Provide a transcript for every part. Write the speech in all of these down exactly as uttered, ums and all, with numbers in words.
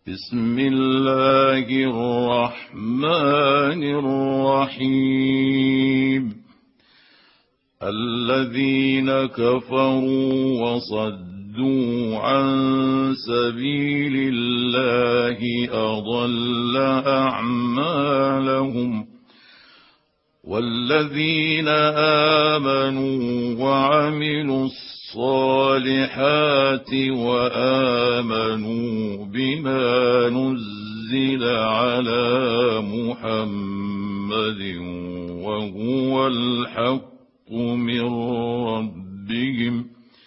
بسم الله الرحمن الرحيم. الذين كفروا وصدوا عن سبيل الله أضل أعمالهم، والذين آمنوا وعملوا الصالحات وآمنوا بما نزل على محمد وهو الحق من ربهم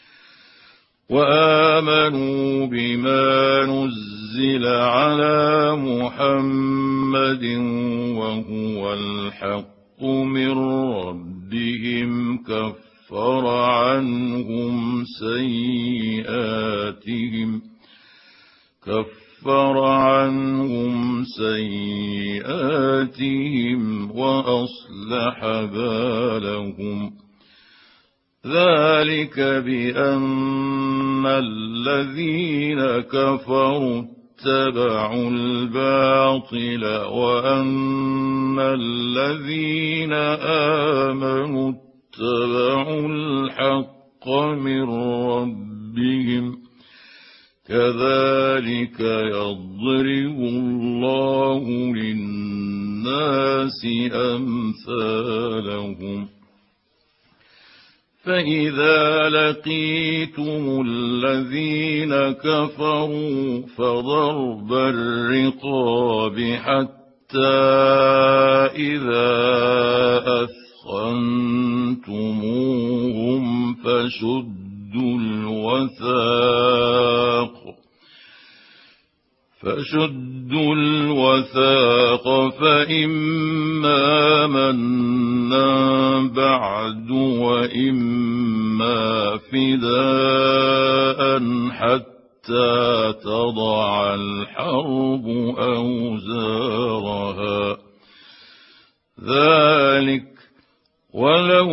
وآمنوا بما نزل على محمد وهو الحق من ربهم كفر عنهم سيئاتهم كفر عنهم سيئاتهم وأصلح بالهم. ذلك بأن الذين كفروا اتبعوا الباطل وأن الذين آمنوا اتبعوا الحق من ربهم. كذلك يضرب الله للناس أمثالهم. فإذا لقيتم الذين كفروا فضرب الرقاب حتى إذا أثخنتموهم فشدوا الوثاق فشدوا الوثاق فإما منا بعد وإما فداء حتى تضع الحرب أوزارها. ذلك ولو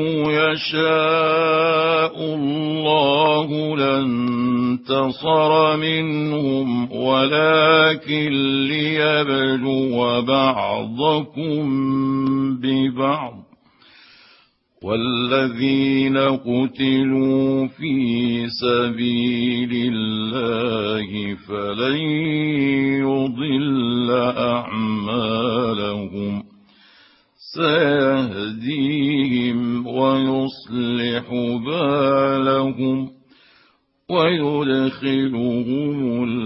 يشاء الله لانتصر منهم ولكن ليبلو بعضكم ببعض. والذين قتلوا في سبيل الله فلن يضل أعمالهم. سيهديهم ويصلح بالهم ويدخلهم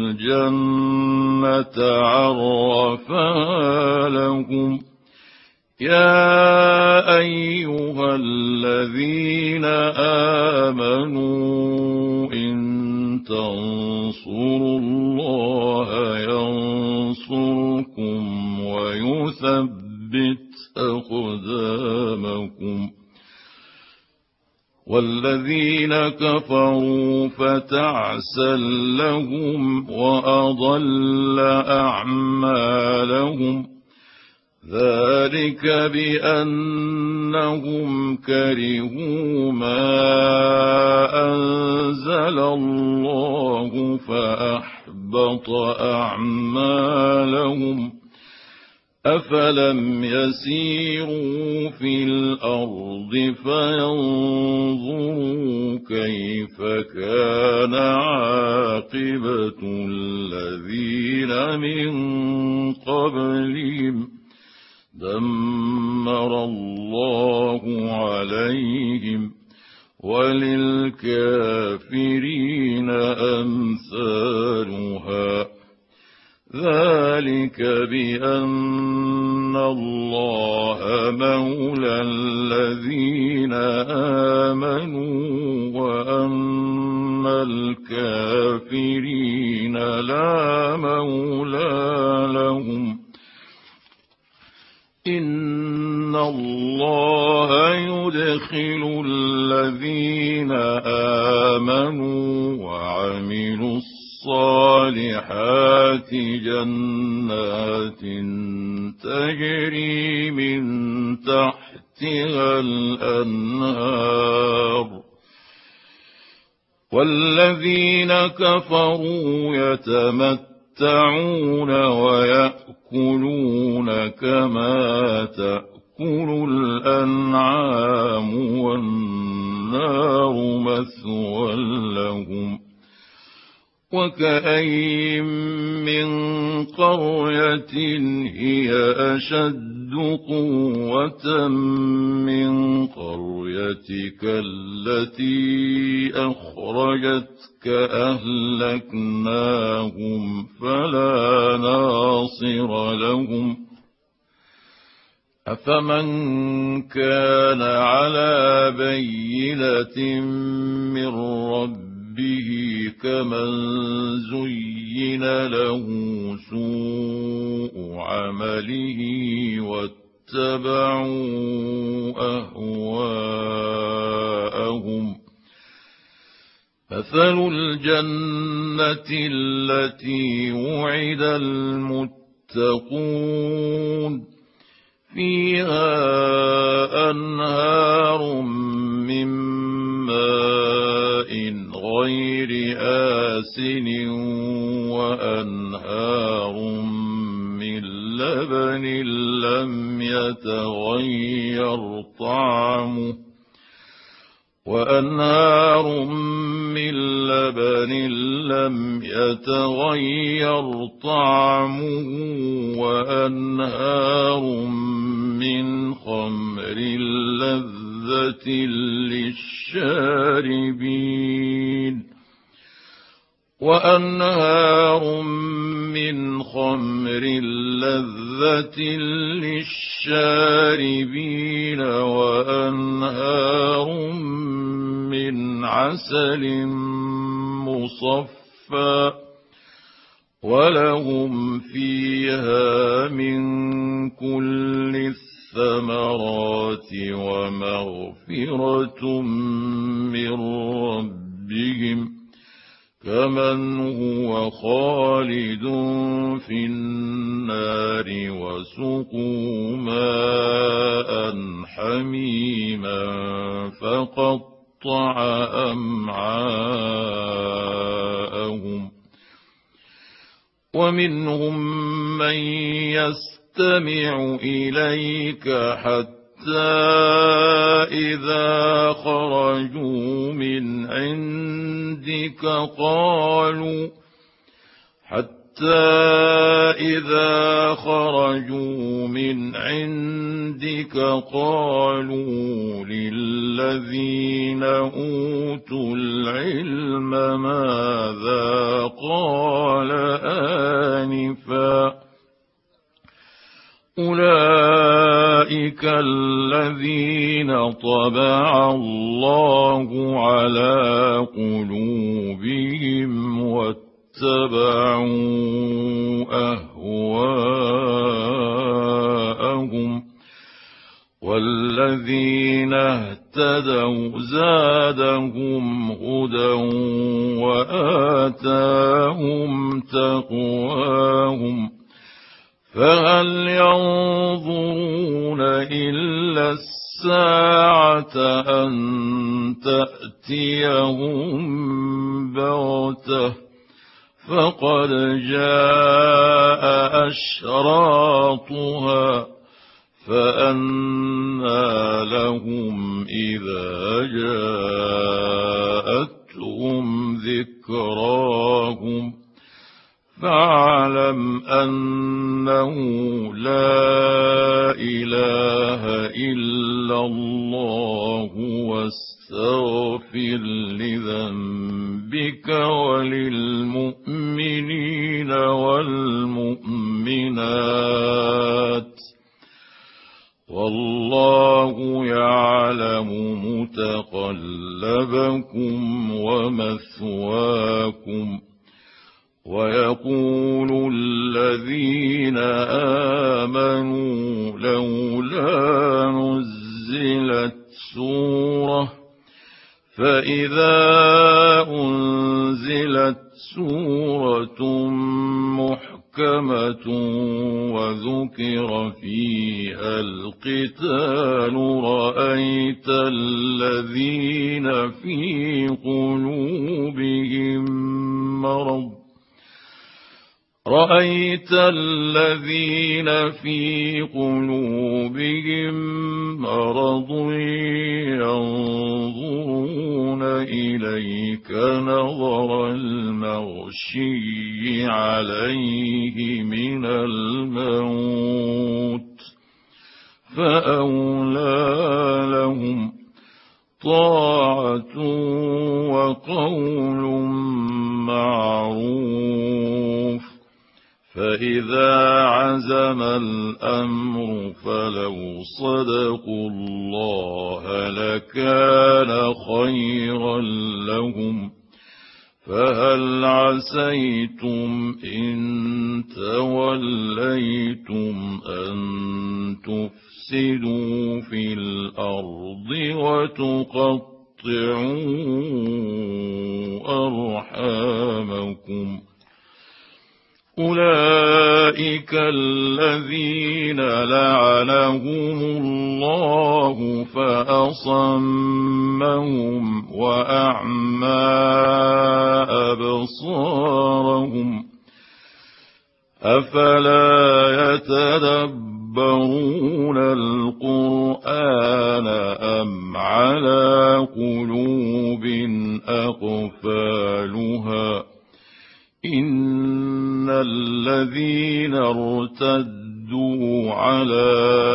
الجنة عرفها لهم. يا أيها الذين آمنوا إن تنصروا الله ينصركم ويثبت أقدامكم. والذين كفروا فتعسا لهم وأضل أعمالهم. ذلك بأنهم كرهوا ما أنزل الله فأحبط أعمالهم. أفلم يسيروا في الأرض فينظروا كيف كان عاقبة الذين من قبلهم دمر الله عليهم وللكافرين أمثالها. ذلك بأن الله مولى الذين آمنوا وأن الكافرين لا مولى لهم. إن الله يدخل الذين آمنوا وعملوا الصالحات جنات تجري من تحتها الأنهار. والذين كفروا يتمتعون يتمتعون ويأكلون كما تأكل الأنعام والنار مثوى لهم. وكأين من قرية هي أشد قوة من قريتك التي أخرجتك أهلكناهم فلا ناصر لهم. أفمن كان على بينة من ربه به كمن زين له سوء عمله واتبعوا أهواءهم. مثل الجنة التي وعد المتقون فيها أنهار من ماء غير آسن وأنهار من لبن لم يتغير طعمه وأنهار من لبن لم يتغير طعمه وأنهار من خمر لذة للشاربين وأنهار من خمر لذة للشاربين وأنهار من عسل مصفى ولهم فيها من كل الثمرات ومغفرة من ربهم كمن هو خالد في النار وسقوا ماء حميما فقطع أمعاءهم. ومنهم من يستمع إليك حتى إذا خرجوا من عندك قالوا حتى إذا خرجوا من عندك قالوا للذين أوتوا العلم ماذا قال آنفا أولئك الذين طبع الله على قلوبهم واتبعوا أهواءهم والذين اهتدوا زادهم هدى وآتاهم تقواهم فهل ينظرون إلا الساعة أن تأتيهم بغتة فقد جاء أشراطها فأنى لهم إذا جاءتهم ذكراهم فاعلم أنه لا إله إلا الله واستغفر لذنبك وللمؤمنين والمؤمنات والله يعلم متقلبكم ومثواكم. ويقول الذين آمنوا لولا نزلت سورة فإذا أنزلت سورة محكمة وذكر فيها القتال رأيت الذين في قلوبهم مرض رأيت الذين في قلوبهم مرض ينظرون إليك نظر المغشي عليه من الموت فأولى لهم طاعة وقول معروف. فإذا عزم الأمر فلو صدقوا الله لكان خيرا لهم. فهل عسيتم إن توليتم أن تفسدوا في الأرض وتقطعوا أرحامكم؟ أولئك الذين لعنهم الله فأصمهم وأعمى أبصارهم. أفلا يتدبرون القرآن أم على قلوب أقفالها؟ إن الذين ارتدوا على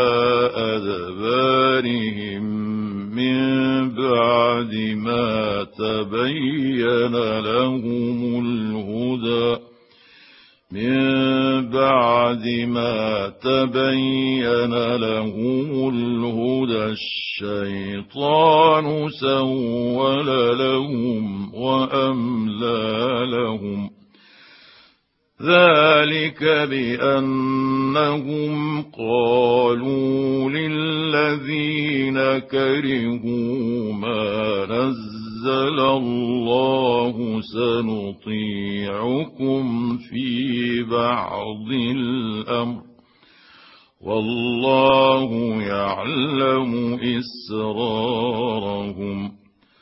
أدبارهم من بعد ما تبين لهم الهدى من بعد ما تبين لهم الهدى الشيطان سول لهم وأملى لهم. ذلك بأنهم قالوا للذين كرهوا ما نزل الله سنطيعكم في بعض الأمر والله يعلم إسرارهم.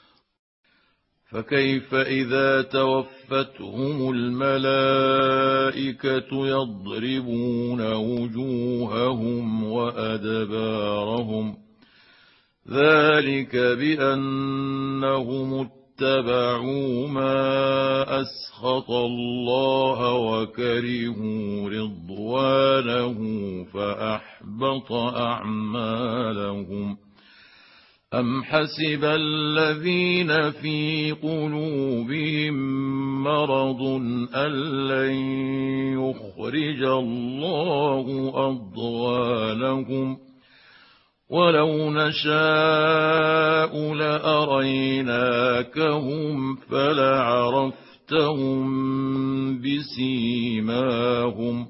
فكيف إذا توفتهم الملائكة يضربون وجوههم وأدبارهم؟ ذلك بأنهم اتبعوا ما أسخط الله وكرهوا رضوانه فأحبط أعمالهم. أم حسب الذين في قلوبهم مرض أن لن يخرج الله أضغانهم؟ ولو نشاء لأريناكهم فلعرفتهم بسيماهم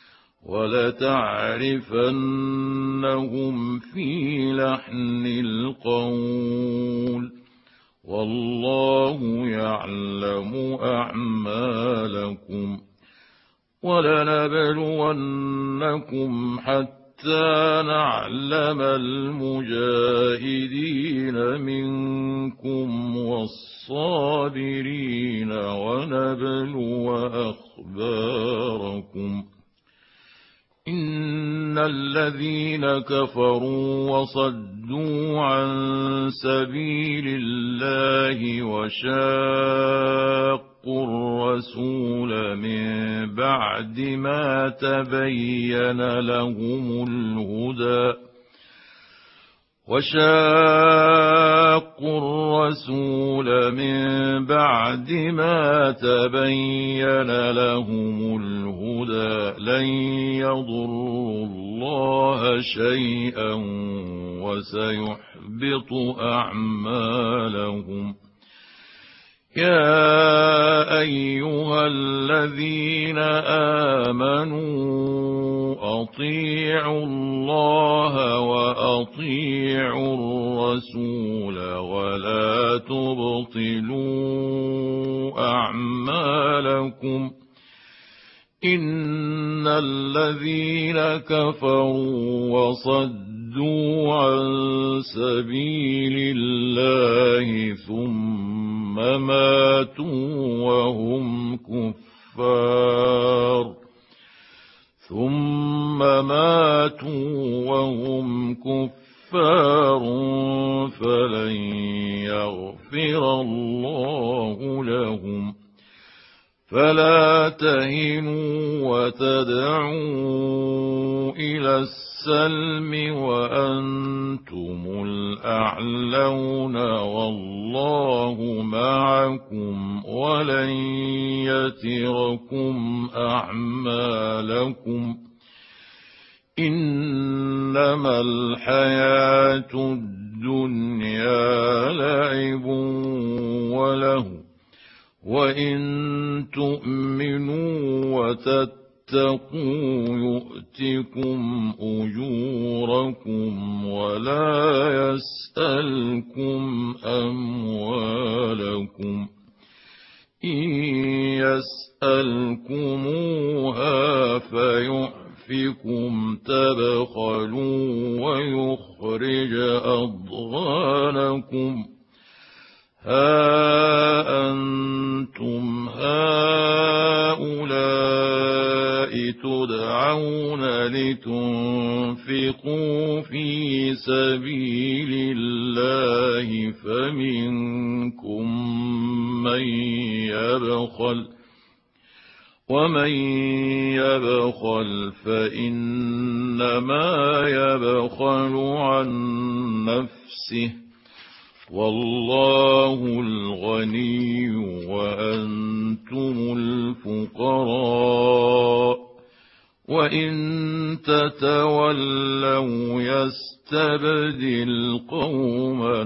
ولتعرفنهم في لحن القول والله يعلم أعمالكم. ولنبلونكم حتى نعلم المجاهدين منكم والصابرين ونبلو أخباركم. إن الذين كفروا وصدوا عن سبيل الله وشاقوا الرسول من بعد ما تبين لهم الهدى وشاقوا الرسول من بعد ما تبين لهم الهدى لن يضروا الله شيئا وسيحبط أعمالهم. يا أيها الذين آمنوا أطيعوا الله وأطيعوا الرسول ولا تبطلوا أعمالكم. إن الذين كفروا وصدوا عن سبيل الله ثم ماتوا وهم كفار ثم ماتوا وهم كفار فلن يغفر الله لهم. فلا تهنوا وتدعوا إلى السلم وأنتم الأعلون والله معكم ولن يتركم أعمالكم. إنما الحياة الدنيا لعب وله وإن تؤمنوا وتتقوا يؤتكم أجوركم ولا يسألكم أموالكم. إن يسألكموها فيحفكم تبخلوا ويخرج أضغانكم. ها أنتم هؤلاء تدعون لتنفقوا في سبيل الله فمنكم من يبخل ومن يبخل فإنما يبخل عن نفسه والله الغني وأنتم الفقراء وإن تتولوا يستبدل قوما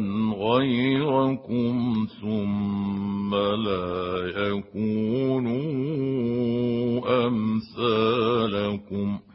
غيركم ثم لا يكونوا أمثالكم.